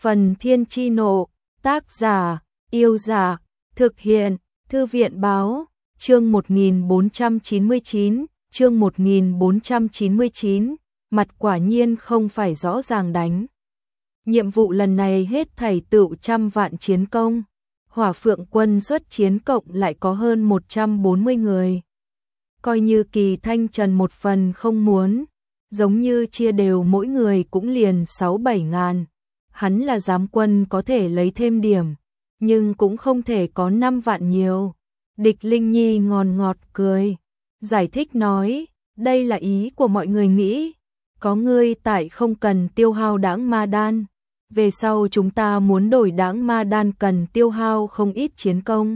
Phần Thiên Chi Nộ, tác giả, Yêu Giả, thực hiện, Thư viện Báo, chương 1499, chương 1499, mặt quả nhiên không phải rõ ràng đánh. Nhiệm vụ lần này hết thảy tựu 100 vạn chiến công, Hỏa Phượng quân xuất chiến cộng lại có hơn 140 người. Coi như Kỳ Thanh Trần một phần không muốn, giống như chia đều mỗi người cũng liền 6-7 ngàn. Hắn là giám quân có thể lấy thêm điểm, nhưng cũng không thể có 5 vạn nhiều. Địch Linh Nhi ngọt cười, giải thích nói, đây là ý của mọi người nghĩ, có ngươi tại không cần tiêu hao đãng ma đan, về sau chúng ta muốn đổi đãng ma đan cần tiêu hao không ít chiến công,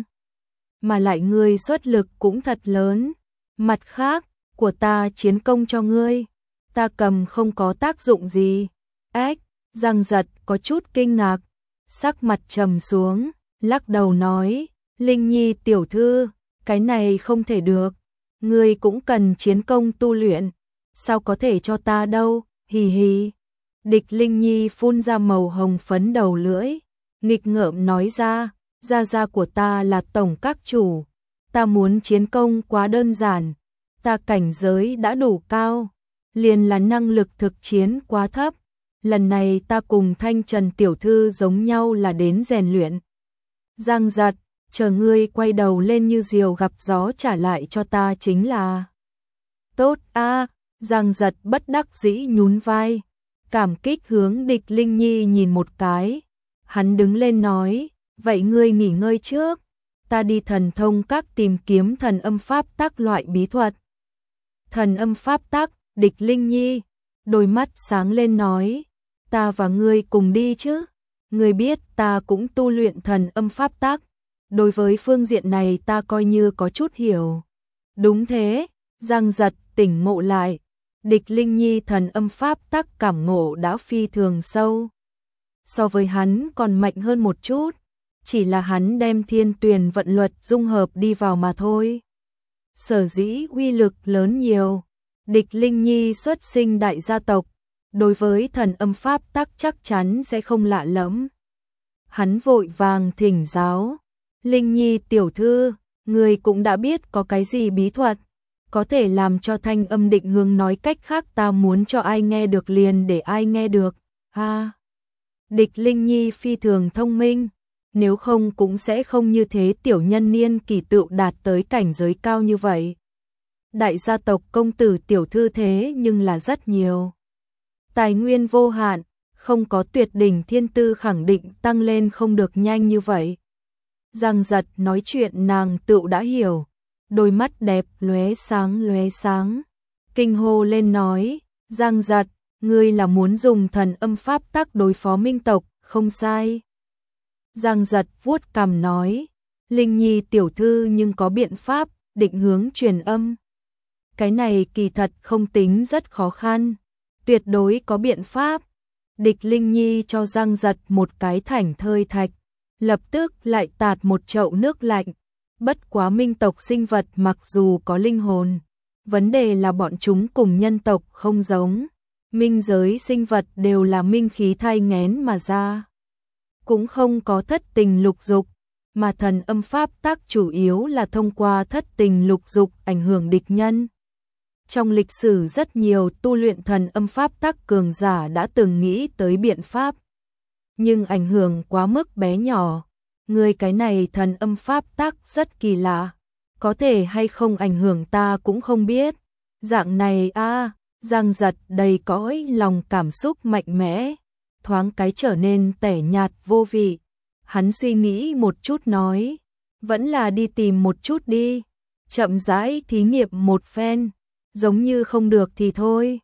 mà lại ngươi xuất lực cũng thật lớn, mặt khác, của ta chiến công cho ngươi, ta cầm không có tác dụng gì. Ếch, Giang Giật có chút kinh ngạc, sắc mặt trầm xuống, lắc đầu nói, Linh Nhi tiểu thư, cái này không thể được, ngươi cũng cần chiến công tu luyện, sao có thể cho ta đâu, hì hì. Địch Linh Nhi phun ra màu hồng phấn đầu lưỡi, nghịch ngợm nói ra, gia của ta là tổng các chủ, ta muốn chiến công quá đơn giản, ta cảnh giới đã đủ cao, liền là năng lực thực chiến quá thấp. Lần này ta cùng Thanh Trần tiểu thư giống nhau là đến rèn luyện. Giang Giật, chờ ngươi quay đầu lên như diều gặp gió trả lại cho ta chính là. Tốt a, Giang Giật bất đắc dĩ nhún vai, cảm kích hướng Địch Linh Nhi nhìn một cái. Hắn đứng lên nói, vậy ngươi nghỉ ngơi trước, ta đi thần thông các tìm kiếm thần âm pháp tắc loại bí thuật. Thần âm pháp tắc, Địch Linh Nhi, đôi mắt sáng lên nói, ta và ngươi cùng đi chứ, ngươi biết ta cũng tu luyện thần âm pháp tắc, đối với phương diện này ta coi như có chút hiểu. Đúng thế, Giang Giật tỉnh ngộ lại, Địch Linh Nhi thần âm pháp tắc cảm ngộ đã phi thường sâu. So với hắn còn mạnh hơn một chút, chỉ là hắn đem thiên tuyền vận luật dung hợp đi vào mà thôi. Sở dĩ uy lực lớn nhiều, Địch Linh Nhi xuất sinh đại gia tộc, đối với thần âm pháp tắc chắc chắn sẽ không lạ lẫm. Hắn vội vàng thỉnh giáo, Linh Nhi tiểu thư, người cũng đã biết có cái gì bí thuật, có thể làm cho thanh âm định hướng, nói cách khác ta muốn cho ai nghe được liền để ai nghe được, ha. Địch Linh Nhi phi thường thông minh, nếu không cũng sẽ không như thế tiểu nhân niên kỳ tựu đạt tới cảnh giới cao như vậy. Đại gia tộc công tử tiểu thư thế nhưng là rất nhiều. Tài nguyên vô hạn, không có tuyệt đỉnh thiên tư khẳng định tăng lên không được nhanh như vậy. Giang Giật nói chuyện nàng tựu đã hiểu, đôi mắt đẹp lóe sáng, kinh hô lên nói, Giang Giật, ngươi là muốn dùng thần âm pháp tắc đối phó minh tộc, không sai. Giang Giật vuốt cằm nói, Linh Nhi tiểu thư nhưng có biện pháp định hướng truyền âm. Cái này kỳ thật không tính rất khó khăn, tuyệt đối có biện pháp. Địch Linh Nhi cho Giang Giật một cái thảnh thơi thạch, lập tức lại tạt một chậu nước lạnh. Bất quá minh tộc sinh vật mặc dù có linh hồn, vấn đề là bọn chúng cùng nhân tộc không giống. Minh giới sinh vật đều là minh khí thai nghén mà ra, cũng không có thất tình lục dục, mà thần âm pháp tắc chủ yếu là thông qua thất tình lục dục ảnh hưởng địch nhân. Trong lịch sử rất nhiều tu luyện thần âm pháp tắc cường giả đã từng nghĩ tới biện pháp, nhưng ảnh hưởng quá mức bé nhỏ. Người cái này thần âm pháp tắc rất kỳ lạ, có thể hay không ảnh hưởng ta cũng không biết. Dạng này a, Giang Giật đầy cõi lòng cảm xúc mạnh mẽ, thoáng cái trở nên tẻ nhạt vô vị. Hắn suy nghĩ một chút nói, vẫn là đi tìm một chút đi, chậm rãi thí nghiệm một phen, giống như không được thì thôi.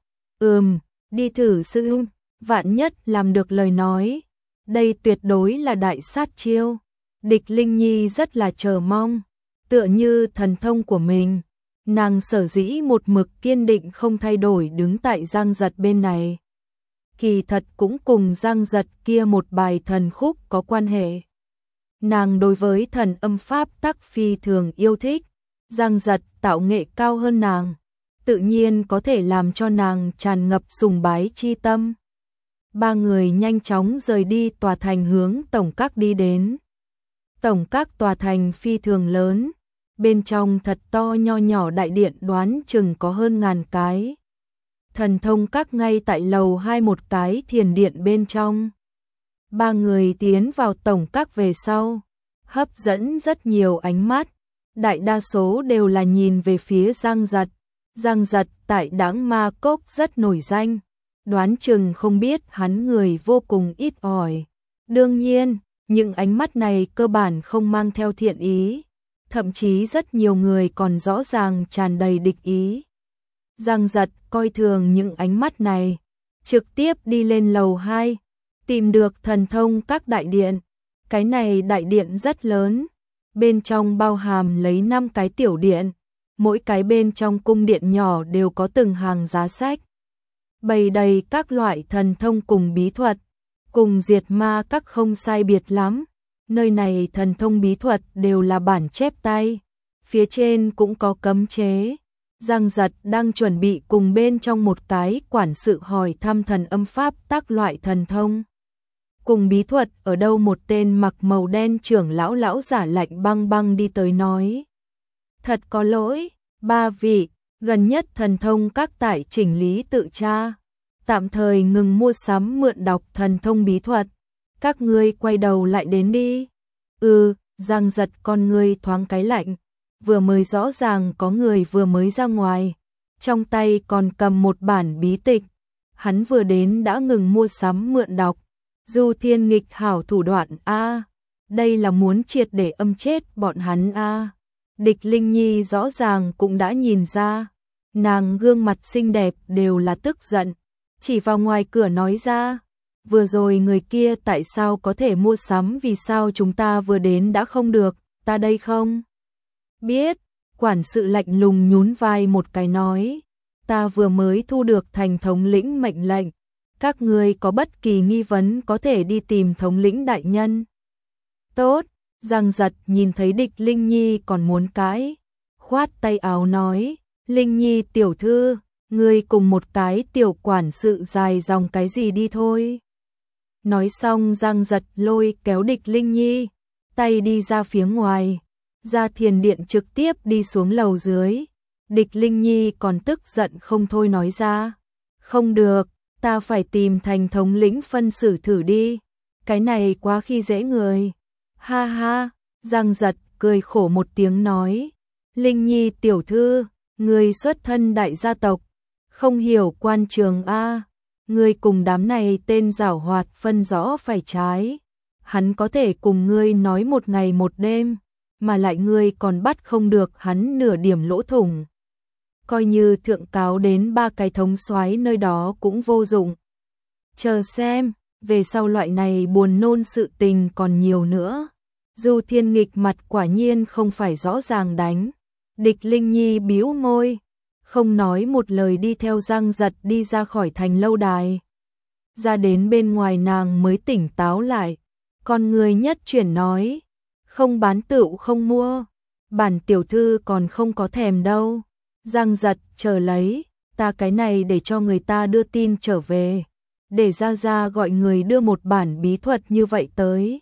Đi thử sự, vạn nhất làm được lời nói, đây tuyệt đối là đại sát chiêu. Địch Linh Nhi rất là chờ mong, tựa như thần thông của mình, nàng sở dĩ một mực kiên định không thay đổi đứng tại Giang Giật bên này. Kỳ thật cũng cùng Giang Giật kia một bài thần khúc có quan hệ. Nàng đối với thần âm pháp tắc phi thường yêu thích, Giang Giật tạo nghệ cao hơn nàng, tự nhiên có thể làm cho nàng tràn ngập sùng bái chi tâm. Ba người nhanh chóng rời đi tòa thành hướng tổng các đi đến. Tổng các tòa thành phi thường lớn, bên trong thật to nho nhỏ đại điện đoán chừng có hơn 1000 cái. Thần thông các ngay tại lầu 2 một cái thiền điện bên trong. Ba người tiến vào tổng các về sau, hấp dẫn rất nhiều ánh mắt, đại đa số đều là nhìn về phía Giang Giật. Giang Giật tại Đãng Ma Cốc rất nổi danh, đoán chừng không biết hắn người vô cùng ít ỏi. Đương nhiên, những ánh mắt này cơ bản không mang theo thiện ý, thậm chí rất nhiều người còn rõ ràng tràn đầy địch ý. Giang Giật coi thường những ánh mắt này, trực tiếp đi lên lầu 2, tìm được thần thông các đại điện. Cái này đại điện rất lớn, bên trong bao hàm lấy 5 cái tiểu điện, mỗi cái bên trong cung điện nhỏ đều có từng hàng giá sách, bày đầy các loại thần thông cùng bí thuật, cùng diệt ma các không sai biệt lắm. Nơi này thần thông bí thuật đều là bản chép tay, phía trên cũng có cấm chế. Giang Giật đang chuẩn bị cùng bên trong một cái quản sự hỏi thăm thần âm pháp tác loại thần thông cùng bí thuật ở đâu, một tên mặc màu đen trưởng lão giả lạnh băng băng đi tới nói: thật có lỗi, ba vị, gần nhất thần thông các tại chỉnh lý tự tra, tạm thời ngừng mua sắm mượn đọc thần thông bí thuật, các ngươi quay đầu lại đến đi. Giang Giật con ngươi thoáng cái lạnh, vừa mới rõ ràng có người vừa mới ra ngoài, trong tay còn cầm một bản bí tịch, hắn vừa đến đã ngừng mua sắm mượn đọc, Du Thiên nghịch hảo thủ đoạn a, đây là muốn triệt để âm chết bọn hắn a. Địch Linh Nhi rõ ràng cũng đã nhìn ra, nàng gương mặt xinh đẹp đều là tức giận, chỉ vào ngoài cửa nói ra: vừa rồi người kia tại sao có thể mua sắm, vì sao chúng ta vừa đến đã không được, ta đây không biết. Quản sự lạnh lùng nhún vai một cái nói: ta vừa mới thu được thành thống lĩnh mệnh lệnh, các ngươi có bất kỳ nghi vấn có thể đi tìm thống lĩnh đại nhân. Tốt. Giang Giật nhìn thấy Địch Linh Nhi còn muốn cãi, khoát tay áo nói: Linh Nhi tiểu thư, ngươi cùng một cái tiểu quản sự dài dòng cái gì đi thôi. Nói xong Giang Giật lôi kéo Địch Linh Nhi, tay đi ra phía ngoài, ra thiền điện trực tiếp đi xuống lầu dưới. Địch Linh Nhi còn tức giận không thôi nói ra: không được, ta phải tìm thành thống lĩnh phân xử thử đi, cái này quá khi dễ người. Ha ha, Giang Giật cười khổ một tiếng nói: Linh Nhi tiểu thư, người xuất thân đại gia tộc, không hiểu quan trường a, ngươi cùng đám này tên giảo hoạt phân rõ phải trái, hắn có thể cùng ngươi nói một ngày một đêm, mà lại ngươi còn bắt không được hắn nửa điểm lỗ thủng. Coi như thượng cáo đến 3 cái thống soái nơi đó cũng vô dụng. Chờ xem, về sau loại này buồn nôn sự tình còn nhiều nữa. Du Thiên nghịch mặt quả nhiên không phải rõ ràng đánh. Địch Linh Nhi bĩu môi, không nói một lời đi theo Giang Giật đi ra khỏi thành lâu đài. Ra đến bên ngoài nàng mới tỉnh táo lại, con người nhất chuyển nói: không bán tựu không mua, bản tiểu thư còn không có thèm đâu. Giang Giật chờ lấy, ta cái này để cho người ta đưa tin trở về, để ra gọi người đưa một bản bí thuật như vậy tới.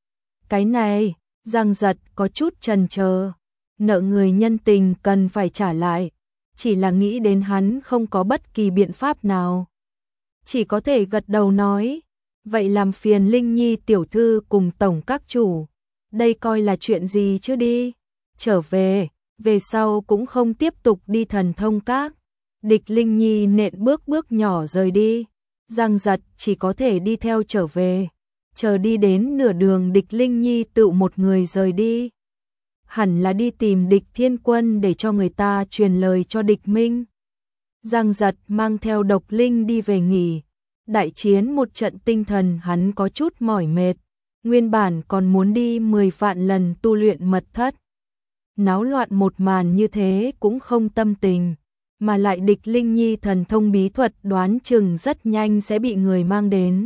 Cái này, Giang Giật có chút chần chờ, nợ người nhân tình cần phải trả lại, chỉ là nghĩ đến hắn không có bất kỳ biện pháp nào, chỉ có thể gật đầu nói: vậy làm phiền Linh Nhi tiểu thư cùng tổng các chủ, đây coi là chuyện gì chứ đi, trở về, về sau cũng không tiếp tục đi thần thông các. Địch Linh Nhi nện bước nhỏ rời đi, Giang Giật chỉ có thể đi theo trở về. Chờ đi đến nửa đường Địch Linh Nhi tự một người rời đi. Hẳn là đi tìm Địch Thiên Quân để cho người ta truyền lời cho Địch Minh. Giang Giật mang theo Độc Linh đi về nghỉ. Đại chiến một trận tinh thần hắn có chút mỏi mệt. Nguyên bản còn muốn đi 10 vạn lần tu luyện mật thất. Náo loạn một màn như thế cũng không tâm tình. Mà lại Địch Linh Nhi thần thông bí thuật đoán chừng rất nhanh sẽ bị người mang đến.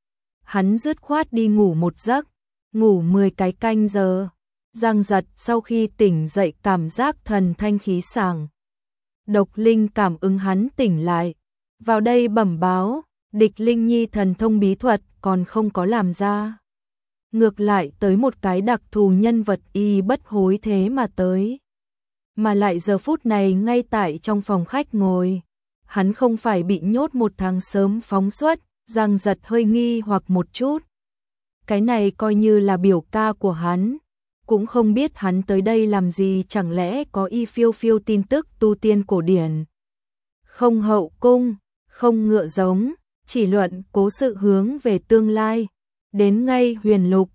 Hắn dứt khoát đi ngủ một giấc, ngủ 10 cái canh giờ. Giang Giật sau khi tỉnh dậy cảm giác thần thanh khí sảng. Độc Linh cảm ứng hắn tỉnh lại, vào đây bẩm báo: Địch Linh Nhi thần thông bí thuật còn không có làm ra. Ngược lại tới một cái đặc thù nhân vật y bất hối thế mà tới. Mà lại giờ phút này ngay tại trong phòng khách ngồi. Hắn không phải bị nhốt một tháng sớm phóng xuất, Giang Giật hơi nghi hoặc một chút. Cái này coi như là biểu ca của hắn. Cũng không biết hắn tới đây làm gì, chẳng lẽ có y phiêu phiêu tin tức tu tiên cổ điển. Không hậu cung, không ngựa giống, chỉ luận cố sự hướng về tương lai. Đến ngay huyền lục,